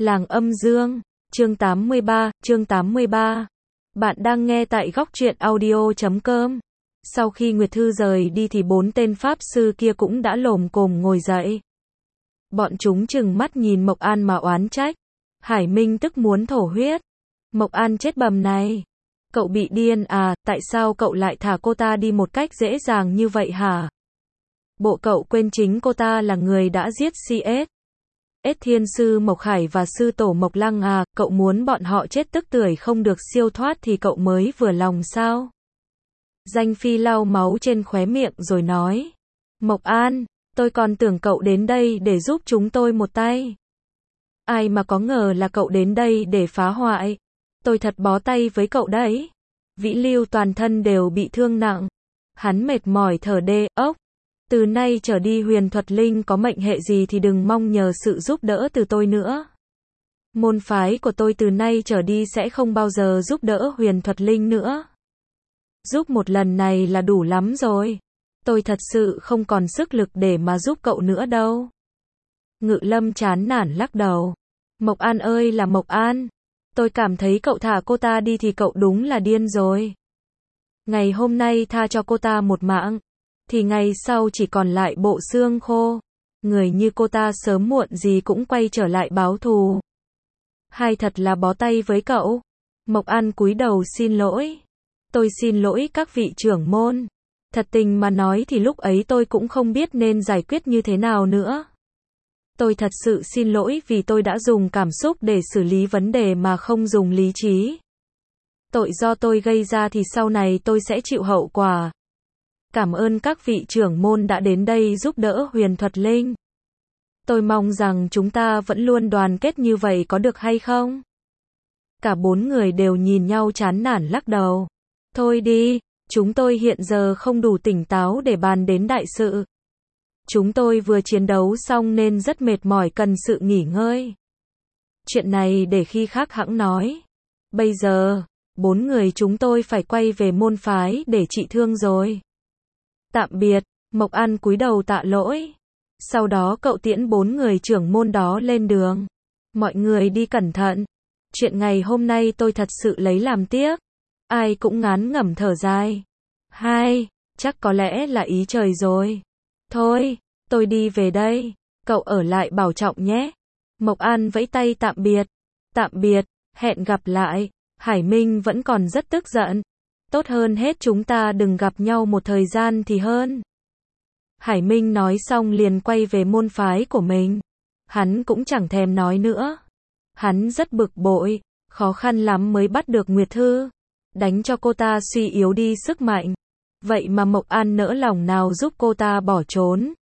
Làng Âm Dương, chương 83. Bạn đang nghe tại góc truyện audio.com. Sau khi Nguyệt Thư rời đi thì 4 tên pháp sư kia cũng đã lồm cồm ngồi dậy. Bọn chúng trừng mắt nhìn Mộc An mà oán trách. Hải Minh tức muốn thổ huyết. Mộc An chết bầm này. Cậu bị điên à, tại sao cậu lại thả cô ta đi một cách dễ dàng như vậy hả? Bộ cậu quên chính cô ta là người đã giết CS. Thiên sư Mộc Khải và sư tổ Mộc Lăng à, cậu muốn bọn họ chết tức tưởi không được siêu thoát thì cậu mới vừa lòng sao? Danh Phi lau máu trên khóe miệng rồi nói. Mộc An, tôi còn tưởng cậu đến đây để giúp chúng tôi một tay. Ai mà có ngờ là cậu đến đây để phá hoại. Tôi thật bó tay với cậu đấy. Vĩ Lưu toàn thân đều bị thương nặng. Hắn mệt mỏi thở đê, ốc. Từ nay trở đi Huyền Thuật Linh có mệnh hệ gì thì đừng mong nhờ sự giúp đỡ từ tôi nữa. Môn phái của tôi từ nay trở đi sẽ không bao giờ giúp đỡ Huyền Thuật Linh nữa. Giúp một lần này là đủ lắm rồi. Tôi thật sự không còn sức lực để mà giúp cậu nữa đâu. Ngự Lâm chán nản lắc đầu. Mộc An ơi là Mộc An. Tôi cảm thấy cậu thả cô ta đi thì cậu đúng là điên rồi. Ngày hôm nay tha cho cô ta một mạng, thì ngày sau chỉ còn lại bộ xương khô. Người như cô ta sớm muộn gì cũng quay trở lại báo thù. Hai thật là bó tay với cậu. Mộc An cúi đầu xin lỗi. Tôi xin lỗi các vị trưởng môn. Thật tình mà nói thì lúc ấy tôi cũng không biết nên giải quyết như thế nào nữa. Tôi thật sự xin lỗi vì tôi đã dùng cảm xúc để xử lý vấn đề mà không dùng lý trí. Tội do tôi gây ra thì sau này tôi sẽ chịu hậu quả. Cảm ơn các vị trưởng môn đã đến đây giúp đỡ Huyền Thuật Linh. Tôi mong rằng chúng ta vẫn luôn đoàn kết như vậy có được hay không? Cả 4 người đều nhìn nhau chán nản lắc đầu. Thôi đi, chúng tôi hiện giờ không đủ tỉnh táo để bàn đến đại sự. Chúng tôi vừa chiến đấu xong nên rất mệt mỏi cần sự nghỉ ngơi. Chuyện này để khi khác hẵng nói. Bây giờ, 4 người chúng tôi phải quay về môn phái để trị thương rồi. Tạm biệt, Mộc An cúi đầu tạ lỗi. Sau đó cậu tiễn 4 người trưởng môn đó lên đường. Mọi người đi cẩn thận. Chuyện ngày hôm nay tôi thật sự lấy làm tiếc. Ai cũng ngán ngẩm thở dài. Chắc có lẽ là ý trời rồi. Thôi, tôi đi về đây. Cậu ở lại bảo trọng nhé. Mộc An vẫy tay tạm biệt. Tạm biệt, hẹn gặp lại. Hải Minh vẫn còn rất tức giận. Tốt hơn hết chúng ta đừng gặp nhau một thời gian thì hơn. Hải Minh nói xong liền quay về môn phái của mình. Hắn cũng chẳng thèm nói nữa. Hắn rất bực bội, khó khăn lắm mới bắt được Nguyệt Thư. Đánh cho cô ta suy yếu đi sức mạnh. Vậy mà Mộc An nỡ lòng nào giúp cô ta bỏ trốn.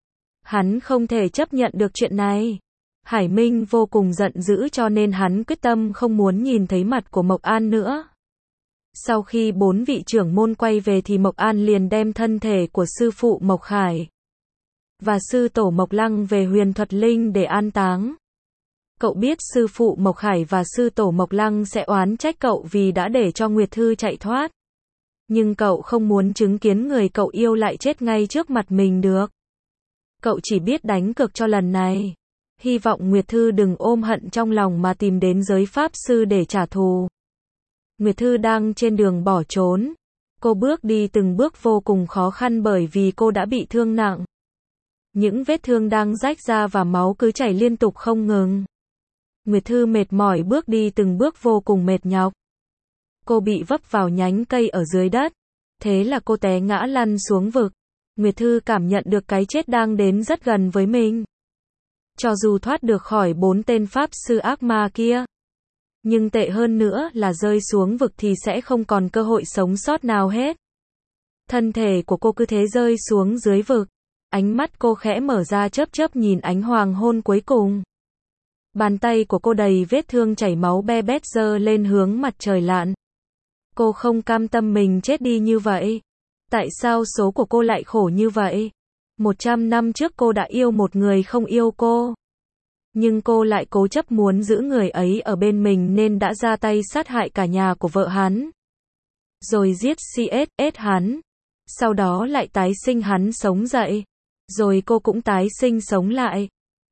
Hắn không thể chấp nhận được chuyện này. Hải Minh vô cùng giận dữ cho nên hắn quyết tâm không muốn nhìn thấy mặt của Mộc An nữa. Sau khi 4 vị trưởng môn quay về thì Mộc An liền đem thân thể của sư phụ Mộc Khải và sư tổ Mộc Lăng về Huyền Thuật Linh để an táng. Cậu biết sư phụ Mộc Khải và sư tổ Mộc Lăng sẽ oán trách cậu vì đã để cho Nguyệt Thư chạy thoát. Nhưng cậu không muốn chứng kiến người cậu yêu lại chết ngay trước mặt mình được. Cậu chỉ biết đánh cược cho lần này. Hy vọng Nguyệt Thư đừng ôm hận trong lòng mà tìm đến giới pháp sư để trả thù. Nguyệt Thư đang trên đường bỏ trốn. Cô bước đi từng bước vô cùng khó khăn bởi vì cô đã bị thương nặng. Những vết thương đang rách ra và máu cứ chảy liên tục không ngừng. Nguyệt Thư mệt mỏi bước đi từng bước vô cùng mệt nhọc. Cô bị vấp vào nhánh cây ở dưới đất. Thế là cô té ngã lăn xuống vực. Nguyệt Thư cảm nhận được cái chết đang đến rất gần với mình. Cho dù thoát được khỏi 4 tên pháp sư ác ma kia, nhưng tệ hơn nữa là rơi xuống vực thì sẽ không còn cơ hội sống sót nào hết. Thân thể của cô cứ thế rơi xuống dưới vực. Ánh mắt cô khẽ mở ra chớp chớp nhìn ánh hoàng hôn cuối cùng. Bàn tay của cô đầy vết thương chảy máu be bét giơ lên hướng mặt trời lặn. Cô không cam tâm mình chết đi như vậy. Tại sao số của cô lại khổ như vậy? 100 năm trước cô đã yêu một người không yêu cô. Nhưng cô lại cố chấp muốn giữ người ấy ở bên mình nên đã ra tay sát hại cả nhà của vợ hắn. Rồi giết CS hắn. Sau đó lại tái sinh hắn sống dậy. Rồi cô cũng tái sinh sống lại.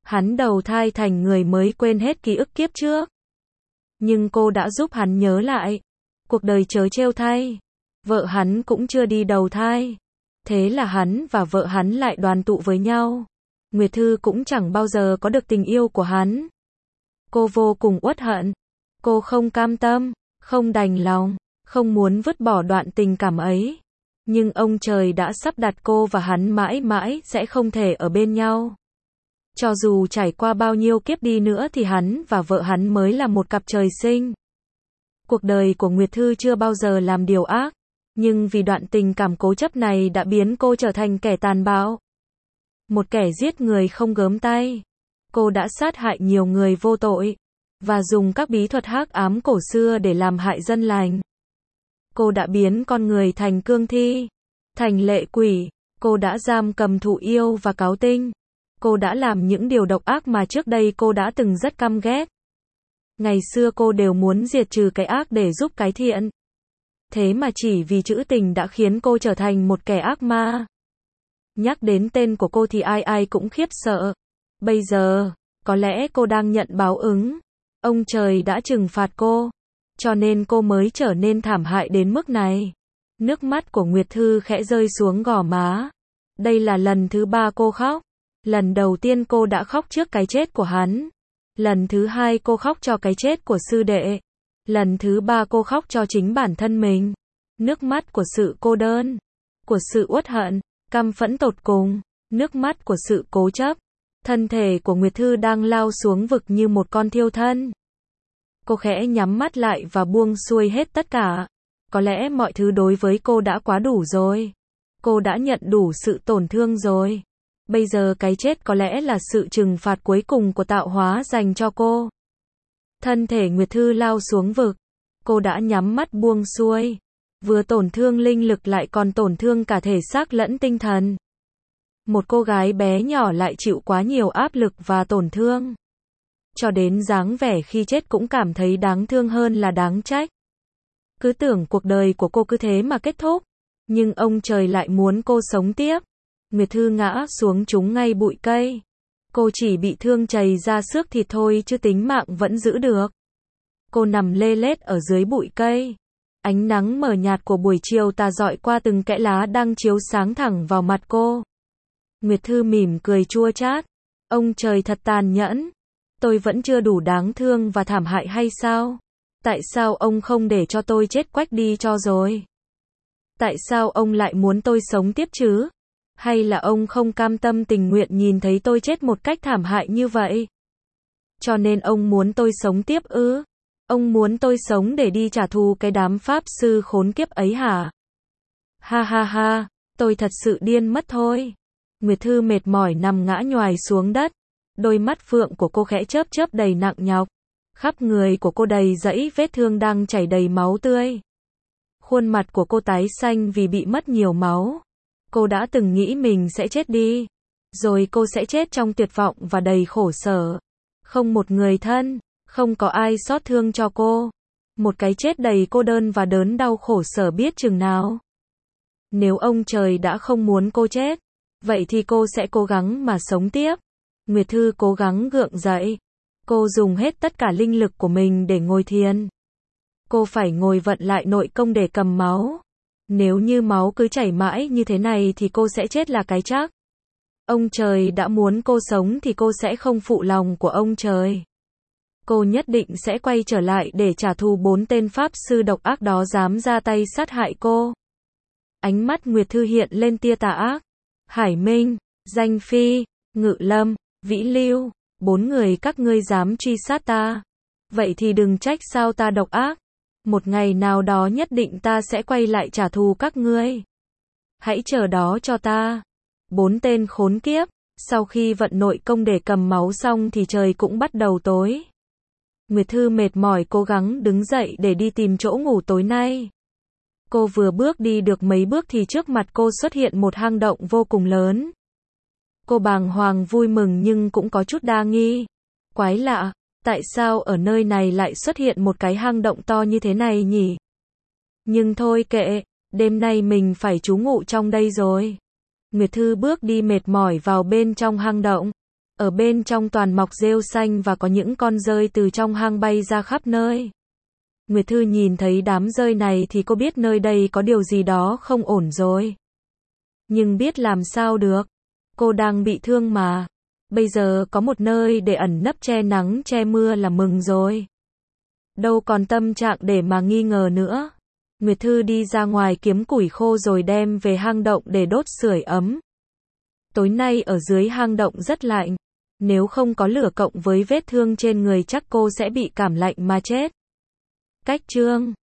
Hắn đầu thai thành người mới quên hết ký ức kiếp trước. Nhưng cô đã giúp hắn nhớ lại. Cuộc đời trớ trêu thay. Vợ hắn cũng chưa đi đầu thai. Thế là hắn và vợ hắn lại đoàn tụ với nhau. Nguyệt Thư cũng chẳng bao giờ có được tình yêu của hắn. Cô vô cùng uất hận. Cô không cam tâm, không đành lòng, không muốn vứt bỏ đoạn tình cảm ấy. Nhưng ông trời đã sắp đặt cô và hắn mãi mãi sẽ không thể ở bên nhau. Cho dù trải qua bao nhiêu kiếp đi nữa thì hắn và vợ hắn mới là một cặp trời sinh. Cuộc đời của Nguyệt Thư chưa bao giờ làm điều ác. Nhưng vì đoạn tình cảm cố chấp này đã biến cô trở thành kẻ tàn bạo. Một kẻ giết người không gớm tay. Cô đã sát hại nhiều người vô tội. Và dùng các bí thuật hắc ám cổ xưa để làm hại dân lành. Cô đã biến con người thành cương thi. Thành lệ quỷ. Cô đã giam cầm thụ yêu và cáo tinh. Cô đã làm những điều độc ác mà trước đây cô đã từng rất căm ghét. Ngày xưa cô đều muốn diệt trừ cái ác để giúp cái thiện. Thế mà chỉ vì chữ tình đã khiến cô trở thành một kẻ ác ma. Nhắc đến tên của cô thì ai ai cũng khiếp sợ. Bây giờ, có lẽ cô đang nhận báo ứng. Ông trời đã trừng phạt cô. Cho nên cô mới trở nên thảm hại đến mức này. Nước mắt của Nguyệt Thư khẽ rơi xuống gò má. Đây là lần thứ 3 cô khóc. Lần đầu tiên cô đã khóc trước cái chết của hắn. Lần thứ 2 cô khóc cho cái chết của sư đệ. Lần thứ 3 cô khóc cho chính bản thân mình. Nước mắt của sự cô đơn. Của sự uất hận. Căm phẫn tột cùng. Nước mắt của sự cố chấp. Thân thể của Nguyệt Thư đang lao xuống vực như một con thiêu thân. Cô khẽ nhắm mắt lại và buông xuôi hết tất cả. Có lẽ mọi thứ đối với cô đã quá đủ rồi. Cô đã nhận đủ sự tổn thương rồi. Bây giờ cái chết có lẽ là sự trừng phạt cuối cùng của tạo hóa dành cho cô. Thân thể Nguyệt Thư lao xuống vực. Cô đã nhắm mắt buông xuôi. Vừa tổn thương linh lực lại còn tổn thương cả thể xác lẫn tinh thần. Một cô gái bé nhỏ lại chịu quá nhiều áp lực và tổn thương. Cho đến dáng vẻ khi chết cũng cảm thấy đáng thương hơn là đáng trách. Cứ tưởng cuộc đời của cô cứ thế mà kết thúc. Nhưng ông trời lại muốn cô sống tiếp. Nguyệt Thư ngã xuống trúng ngay bụi cây. Cô chỉ bị thương chảy ra xước thịt thôi chứ tính mạng vẫn giữ được. Cô nằm lê lết ở dưới bụi cây. Ánh nắng mờ nhạt của buổi chiều tà rọi qua từng kẽ lá đang chiếu sáng thẳng vào mặt cô. Nguyệt Thư mỉm cười chua chát. Ông trời thật tàn nhẫn. Tôi vẫn chưa đủ đáng thương và thảm hại hay sao? Tại sao ông không để cho tôi chết quách đi cho rồi? Tại sao ông lại muốn tôi sống tiếp chứ? Hay là ông không cam tâm tình nguyện nhìn thấy tôi chết một cách thảm hại như vậy? Cho nên ông muốn tôi sống tiếp ư? Ông muốn tôi sống để đi trả thù cái đám pháp sư khốn kiếp ấy hả? Ha ha ha, tôi thật sự điên mất thôi. Nguyệt Thư mệt mỏi nằm ngã nhoài xuống đất. Đôi mắt phượng của cô khẽ chớp chớp đầy nặng nhọc. Khắp người của cô đầy dẫy vết thương đang chảy đầy máu tươi. Khuôn mặt của cô tái xanh vì bị mất nhiều máu. Cô đã từng nghĩ mình sẽ chết đi. Rồi cô sẽ chết trong tuyệt vọng và đầy khổ sở. Không một người thân, không có ai xót thương cho cô. Một cái chết đầy cô đơn và đớn đau khổ sở biết chừng nào. Nếu ông trời đã không muốn cô chết, vậy thì cô sẽ cố gắng mà sống tiếp. Nguyệt Thư cố gắng gượng dậy. Cô dùng hết tất cả linh lực của mình để ngồi thiền. Cô phải ngồi vận lại nội công để cầm máu. Nếu như máu cứ chảy mãi như thế này thì cô sẽ chết là cái chắc. Ông trời đã muốn cô sống thì cô sẽ không phụ lòng của ông trời. Cô nhất định sẽ quay trở lại để trả thù 4 tên pháp sư độc ác đó dám ra tay sát hại cô. Ánh mắt Nguyệt Thư hiện lên tia tà ác. Hải Minh, Danh Phi, Ngự Lâm, Vĩ Lưu, 4 người các ngươi dám truy sát ta. Vậy thì đừng trách sao ta độc ác. Một ngày nào đó nhất định ta sẽ quay lại trả thù các ngươi. Hãy chờ đó cho ta. 4 tên khốn kiếp. Sau khi vận nội công để cầm máu xong thì trời cũng bắt đầu tối. Nguyệt Thư mệt mỏi cố gắng đứng dậy để đi tìm chỗ ngủ tối nay. Cô vừa bước đi được mấy bước thì trước mặt cô xuất hiện một hang động vô cùng lớn. Cô bàng hoàng vui mừng nhưng cũng có chút đa nghi. Quái lạ, tại sao ở nơi này lại xuất hiện một cái hang động to như thế này nhỉ? Nhưng thôi kệ, đêm nay mình phải trú ngụ trong đây rồi. Nguyệt Thư bước đi mệt mỏi vào bên trong hang động. Ở bên trong toàn mọc rêu xanh và có những con dơi từ trong hang bay ra khắp nơi. Nguyệt Thư nhìn thấy đám dơi này thì cô biết nơi đây có điều gì đó không ổn rồi. Nhưng biết làm sao được. Cô đang bị thương mà. Bây giờ có một nơi để ẩn nấp che nắng che mưa là mừng rồi. Đâu còn tâm trạng để mà nghi ngờ nữa. Nguyệt Thư đi ra ngoài kiếm củi khô rồi đem về hang động để đốt sưởi ấm. Tối nay ở dưới hang động rất lạnh. Nếu không có lửa cộng với vết thương trên người chắc cô sẽ bị cảm lạnh mà chết. Cách chương